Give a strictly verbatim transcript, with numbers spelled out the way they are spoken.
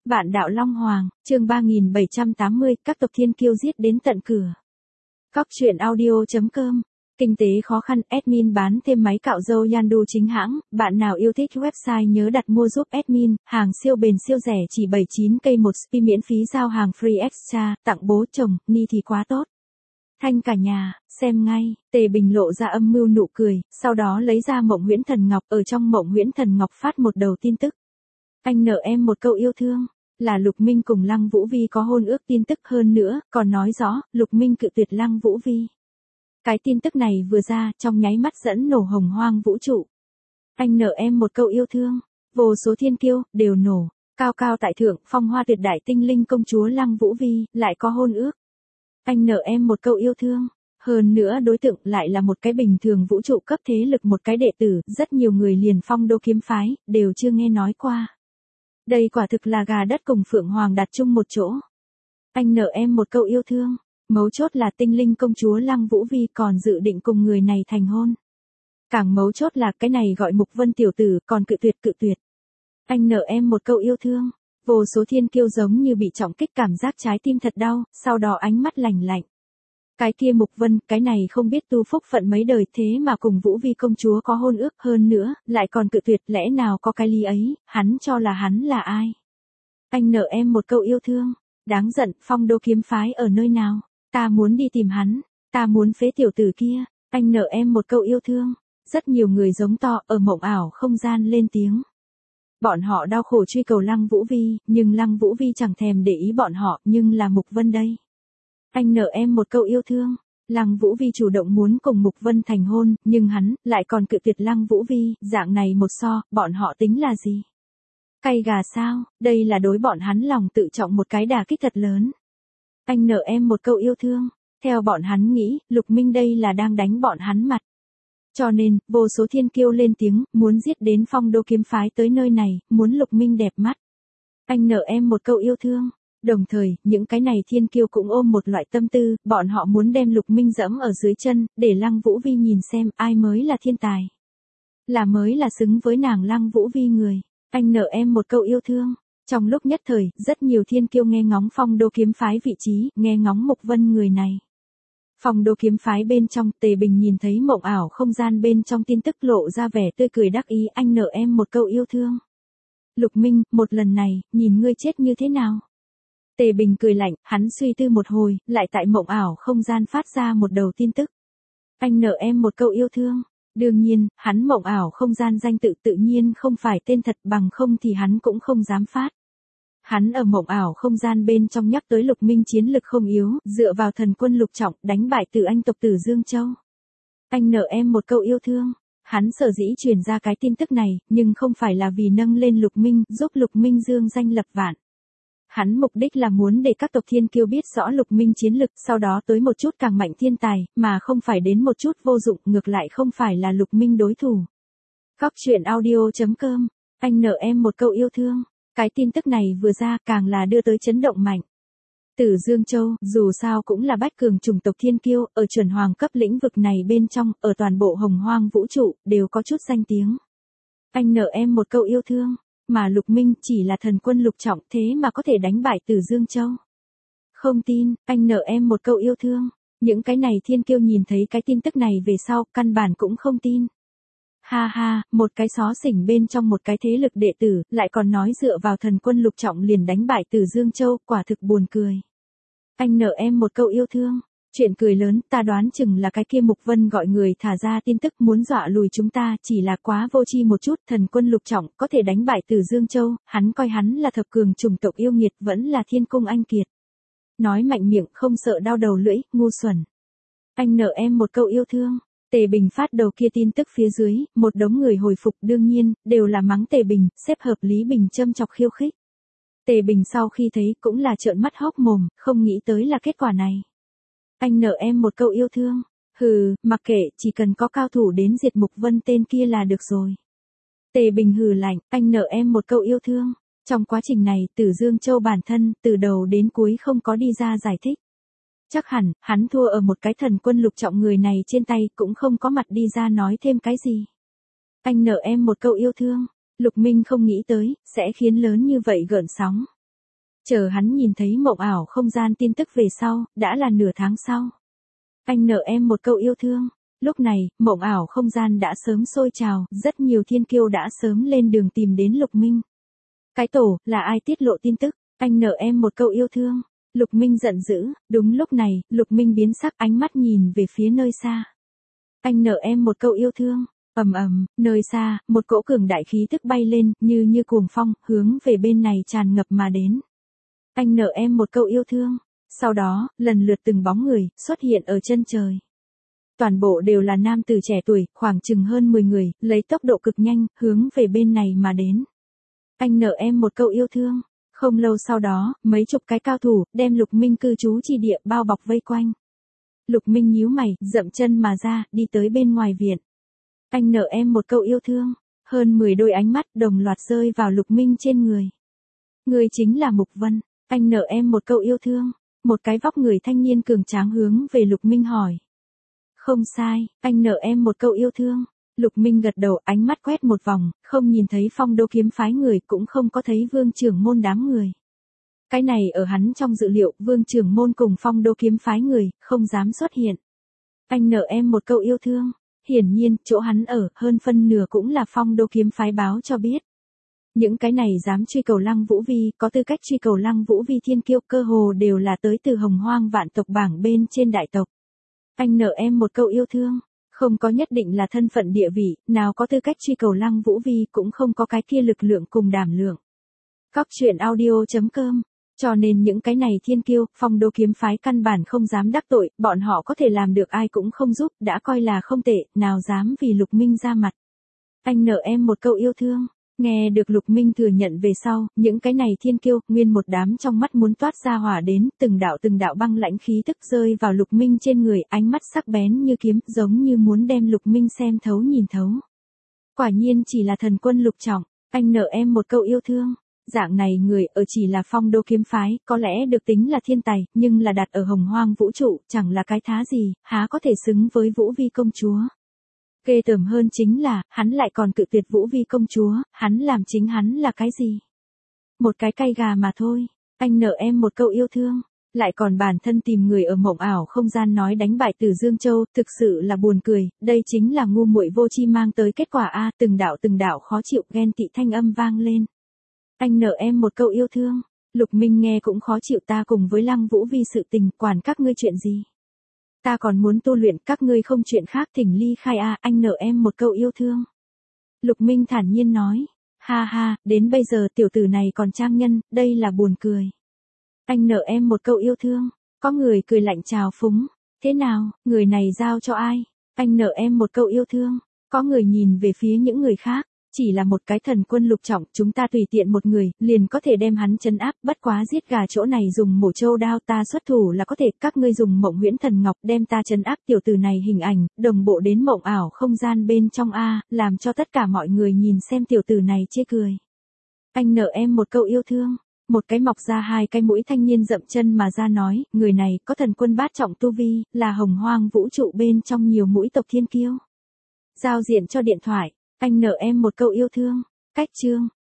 Vạn đạo Long Hoàng, chương ba nghìn bảy trăm tám mươi, các tộc thiên kiêu giết đến tận cửa. Cóc truyện audio chấm com. Kinh tế khó khăn, admin bán thêm máy cạo râu Yandu chính hãng, bạn nào yêu thích website nhớ đặt mua giúp admin, hàng siêu bền siêu rẻ chỉ bảy mươi chín k một spi miễn phí giao hàng free extra, tặng bố chồng, ni thì quá tốt. Thanh cả nhà, xem ngay, Tề Bình lộ ra âm mưu nụ cười, sau đó lấy ra Mộng Huyễn Thần Ngọc, ở trong Mộng Huyễn Thần Ngọc phát một đầu tin tức. Anh nợ em một câu yêu thương, là Lục Minh cùng Lăng Vũ Vi có hôn ước, tin tức hơn nữa, còn nói rõ, Lục Minh cự tuyệt Lăng Vũ Vi. Cái tin tức này vừa ra, trong nháy mắt dẫn nổ hồng hoang vũ trụ. Anh nợ em một câu yêu thương, vô số thiên kiêu, đều nổ, cao cao tại thượng, phong hoa tuyệt đại tinh linh công chúa Lăng Vũ Vi, lại có hôn ước. Anh nợ em một câu yêu thương, hơn nữa đối tượng lại là một cái bình thường vũ trụ cấp thế lực, một cái đệ tử, rất nhiều người liền Phong Đô kiếm phái, đều chưa nghe nói qua. Đây quả thực là gà đất cùng Phượng Hoàng đặt chung một chỗ. Anh nợ em một câu yêu thương, mấu chốt là tinh linh công chúa Lăng Vũ Vi còn dự định cùng người này thành hôn. Càng mấu chốt là cái này gọi Mục Vân tiểu tử còn cự tuyệt cự tuyệt. Anh nợ em một câu yêu thương, vô số thiên kiêu giống như bị trọng kích, cảm giác trái tim thật đau, sau đó ánh mắt lạnh lạnh. Cái kia Mục Vân, cái này không biết tu phúc phận mấy đời thế mà cùng Vũ Vi công chúa có hôn ước, hơn nữa, lại còn cự tuyệt, lẽ nào có cái lý ấy, hắn cho là hắn là ai? Anh nợ em một câu yêu thương, đáng giận, Phong Đô kiếm phái ở nơi nào? Ta muốn đi tìm hắn, ta muốn phế tiểu tử kia, anh nợ em một câu yêu thương. Rất nhiều người giống to ở mộng ảo không gian lên tiếng. Bọn họ đau khổ truy cầu Lăng Vũ Vi, nhưng Lăng Vũ Vi chẳng thèm để ý bọn họ, nhưng là Mục Vân đây. Anh nợ em một câu yêu thương, Lăng Vũ Vi chủ động muốn cùng Mục Vân thành hôn, nhưng hắn lại còn cự tuyệt Lăng Vũ Vi, dạng này một so, bọn họ tính là gì? Cay gà sao, đây là đối bọn hắn lòng tự trọng một cái đả kích thật lớn. Anh nợ em một câu yêu thương, theo bọn hắn nghĩ, Lục Minh đây là đang đánh bọn hắn mặt. Cho nên, vô số thiên kiêu lên tiếng, muốn giết đến Phong Đô kiếm phái tới nơi này, muốn Lục Minh đẹp mắt. Anh nợ em một câu yêu thương. Đồng thời, những cái này thiên kiêu cũng ôm một loại tâm tư, bọn họ muốn đem Lục Minh dẫm ở dưới chân, để Lăng Vũ Vi nhìn xem ai mới là thiên tài. Là mới là xứng với nàng Lăng Vũ Vi người. Anh nợ em một câu yêu thương. Trong lúc nhất thời, rất nhiều thiên kiêu nghe ngóng Phong Đô kiếm phái vị trí, nghe ngóng Mục Vân người này. Phong Đô kiếm phái bên trong, Tề Bình nhìn thấy mộng ảo không gian bên trong tin tức lộ ra vẻ tươi cười đắc ý, anh nợ em một câu yêu thương. Lục Minh, một lần này, nhìn ngươi chết như thế nào? Tề Bình cười lạnh, hắn suy tư một hồi, lại tại mộng ảo không gian phát ra một đầu tin tức. Anh nợ em một câu yêu thương. Đương nhiên, hắn mộng ảo không gian danh tự tự nhiên không phải tên thật, bằng không thì hắn cũng không dám phát. Hắn ở mộng ảo không gian bên trong nhắc tới Lục Minh chiến lực không yếu, dựa vào thần quân lục trọng, đánh bại Từ Anh tộc Tử Dương Châu. Anh nợ em một câu yêu thương. Hắn sở dĩ truyền ra cái tin tức này, nhưng không phải là vì nâng lên Lục Minh, giúp Lục Minh dương danh lập vạn. Hắn mục đích là muốn để các tộc thiên kiêu biết rõ Lục Minh chiến lực, sau đó tới một chút càng mạnh thiên tài, mà không phải đến một chút vô dụng, ngược lại không phải là Lục Minh đối thủ. Cóc truyện audio chấm com. Anh nợ em một câu yêu thương. Cái tin tức này vừa ra càng là đưa tới chấn động mạnh. Tử Dương Châu, dù sao cũng là bách cường chủng tộc thiên kiêu, ở chuẩn hoàng cấp lĩnh vực này bên trong, ở toàn bộ hồng hoang vũ trụ, đều có chút danh tiếng. Anh nợ em một câu yêu thương. Mà Lục Minh chỉ là thần quân lục trọng, thế mà có thể đánh bại Tử Dương Châu. Không tin, anh nợ em một câu yêu thương. Những cái này thiên kiêu nhìn thấy cái tin tức này về sau, căn bản cũng không tin. Ha ha, một cái xó xỉnh bên trong một cái thế lực đệ tử, lại còn nói dựa vào thần quân lục trọng liền đánh bại Tử Dương Châu, quả thực buồn cười. Anh nợ em một câu yêu thương. Chuyện cười lớn, ta đoán chừng là cái kia Mục Vân gọi người thả ra tin tức muốn dọa lùi chúng ta, chỉ là quá vô tri một chút, thần quân lục trọng có thể đánh bại Tử Dương Châu, hắn coi hắn là thập cường chủng tộc yêu nghiệt, vẫn là thiên cung anh kiệt. Nói mạnh miệng không sợ đau đầu lưỡi, ngu xuẩn. Anh nợ em một câu yêu thương. Tề Bình phát đầu kia tin tức phía dưới, một đống người hồi phục, đương nhiên, đều là mắng Tề Bình, xếp hợp Lý Bình châm chọc khiêu khích. Tề Bình sau khi thấy cũng là trợn mắt hốc mồm, không nghĩ tới là kết quả này. Anh nợ em một câu yêu thương. Hừ, mặc kệ, chỉ cần có cao thủ đến diệt Mục Vân tên kia là được rồi. Tề Bình hừ lạnh, anh nợ em một câu yêu thương. Trong quá trình này, Tử Dương Châu bản thân, từ đầu đến cuối không có đi ra giải thích. Chắc hẳn, hắn thua ở một cái thần quân lục trọng người này trên tay, cũng không có mặt đi ra nói thêm cái gì. Anh nợ em một câu yêu thương. Lục Minh không nghĩ tới, sẽ khiến lớn như vậy gợn sóng. Chờ hắn nhìn thấy mộng ảo không gian tin tức về sau, đã là nửa tháng sau. Anh nợ em một câu yêu thương. Lúc này, mộng ảo không gian đã sớm sôi trào, rất nhiều thiên kiêu đã sớm lên đường tìm đến Lục Minh. Cái tổ, là ai tiết lộ tin tức? Anh nợ em một câu yêu thương. Lục Minh giận dữ, đúng lúc này, Lục Minh biến sắc ánh mắt nhìn về phía nơi xa. Anh nợ em một câu yêu thương. Ầm ầm, nơi xa, một cỗ cường đại khí tức bay lên, như như cuồng phong, hướng về bên này tràn ngập mà đến. Anh nợ em một câu yêu thương. Sau đó, lần lượt từng bóng người, xuất hiện ở chân trời. Toàn bộ đều là nam tử trẻ tuổi, khoảng chừng hơn mười người, lấy tốc độ cực nhanh, hướng về bên này mà đến. Anh nợ em một câu yêu thương. Không lâu sau đó, mấy chục cái cao thủ, đem Lục Minh cư trú chi địa bao bọc vây quanh. Lục Minh nhíu mày, dậm chân mà ra, đi tới bên ngoài viện. Anh nợ em một câu yêu thương. Hơn mười đôi ánh mắt đồng loạt rơi vào Lục Minh trên người. Người chính là Mục Vân. Anh nợ em một câu yêu thương. Một cái vóc người thanh niên cường tráng hướng về Lục Minh hỏi. Không sai, anh nợ em một câu yêu thương. Lục Minh gật đầu, ánh mắt quét một vòng, không nhìn thấy Phong Đô kiếm phái người, cũng không có thấy Vương trưởng môn đám người. Cái này ở hắn trong dự liệu, Vương trưởng môn cùng Phong Đô kiếm phái người, không dám xuất hiện. Anh nợ em một câu yêu thương. Hiển nhiên, chỗ hắn ở, hơn phân nửa cũng là Phong Đô kiếm phái báo cho biết. Những cái này dám truy cầu Lăng Vũ Vi, có tư cách truy cầu Lăng Vũ Vi thiên kiêu, cơ hồ đều là tới từ Hồng Hoang vạn tộc bảng bên trên đại tộc. Anh nợ em một câu yêu thương. Không có nhất định là thân phận địa vị, nào có tư cách truy cầu Lăng Vũ Vi, cũng không có cái kia lực lượng cùng đảm lượng. Cóc truyện audio chấm com. Cho nên những cái này thiên kiêu, Phong Đô kiếm phái căn bản không dám đắc tội, bọn họ có thể làm được ai cũng không giúp, đã coi là không tệ, nào dám vì Lục Minh ra mặt. Anh nợ em một câu yêu thương. Nghe được Lục Minh thừa nhận về sau, những cái này thiên kiêu, nguyên một đám trong mắt muốn toát ra hỏa đến, từng đạo từng đạo băng lãnh khí tức rơi vào Lục Minh trên người, ánh mắt sắc bén như kiếm, giống như muốn đem Lục Minh xem thấu nhìn thấu. Quả nhiên chỉ là thần quân lục trọng, anh nợ em một câu yêu thương. Dạng này người ở chỉ là Phong Đô kiếm phái, có lẽ được tính là thiên tài, nhưng là đặt ở Hồng Hoang vũ trụ, chẳng là cái thá gì, há có thể xứng với Vũ Vi công chúa. Ghê tởm hơn chính là, hắn lại còn cự tuyệt Vũ Vi công chúa, hắn làm chính hắn là cái gì? Một cái cay gà mà thôi. Anh nợ em một câu yêu thương. Lại còn bản thân tìm người ở mộng ảo không gian nói đánh bại Từ Dương Châu, thực sự là buồn cười, đây chính là ngu muội vô tri mang tới kết quả a. Từng đạo từng đạo khó chịu ghen tị thanh âm vang lên. Anh nợ em một câu yêu thương. Lục Minh nghe cũng khó chịu, ta cùng với Lăng Vũ Vi sự tình, quản các ngươi chuyện gì? Ta còn muốn tu luyện, các ngươi không chuyện khác, thỉnh ly khai a. Anh nợ em một câu yêu thương. Lục Minh thản nhiên nói. Ha ha, đến bây giờ tiểu tử này còn trang nhân, đây là buồn cười. Anh nợ em một câu yêu thương. Có người cười lạnh chào phúng. Thế nào, người này giao cho ai? Anh nợ em một câu yêu thương. Có người nhìn về phía những người khác. Chỉ là một cái thần quân lục trọng, chúng ta tùy tiện một người, liền có thể đem hắn trấn áp, bất quá giết gà chỗ này dùng mổ trâu đao, ta xuất thủ là có thể, các ngươi dùng mộng huyễn thần ngọc đem ta trấn áp. Tiểu tử này hình ảnh, đồng bộ đến mộng ảo không gian bên trong a, làm cho tất cả mọi người nhìn xem tiểu tử này chê cười. Anh nợ em một câu yêu thương. Một cái mọc ra hai cái mũi thanh niên dậm chân mà ra nói, người này có thần quân bát trọng tu vi, là Hồng Hoang vũ trụ bên trong nhiều mũi tộc thiên kiêu. Giao diện cho điện thoại. Anh nợ em một câu yêu thương. Cách chương.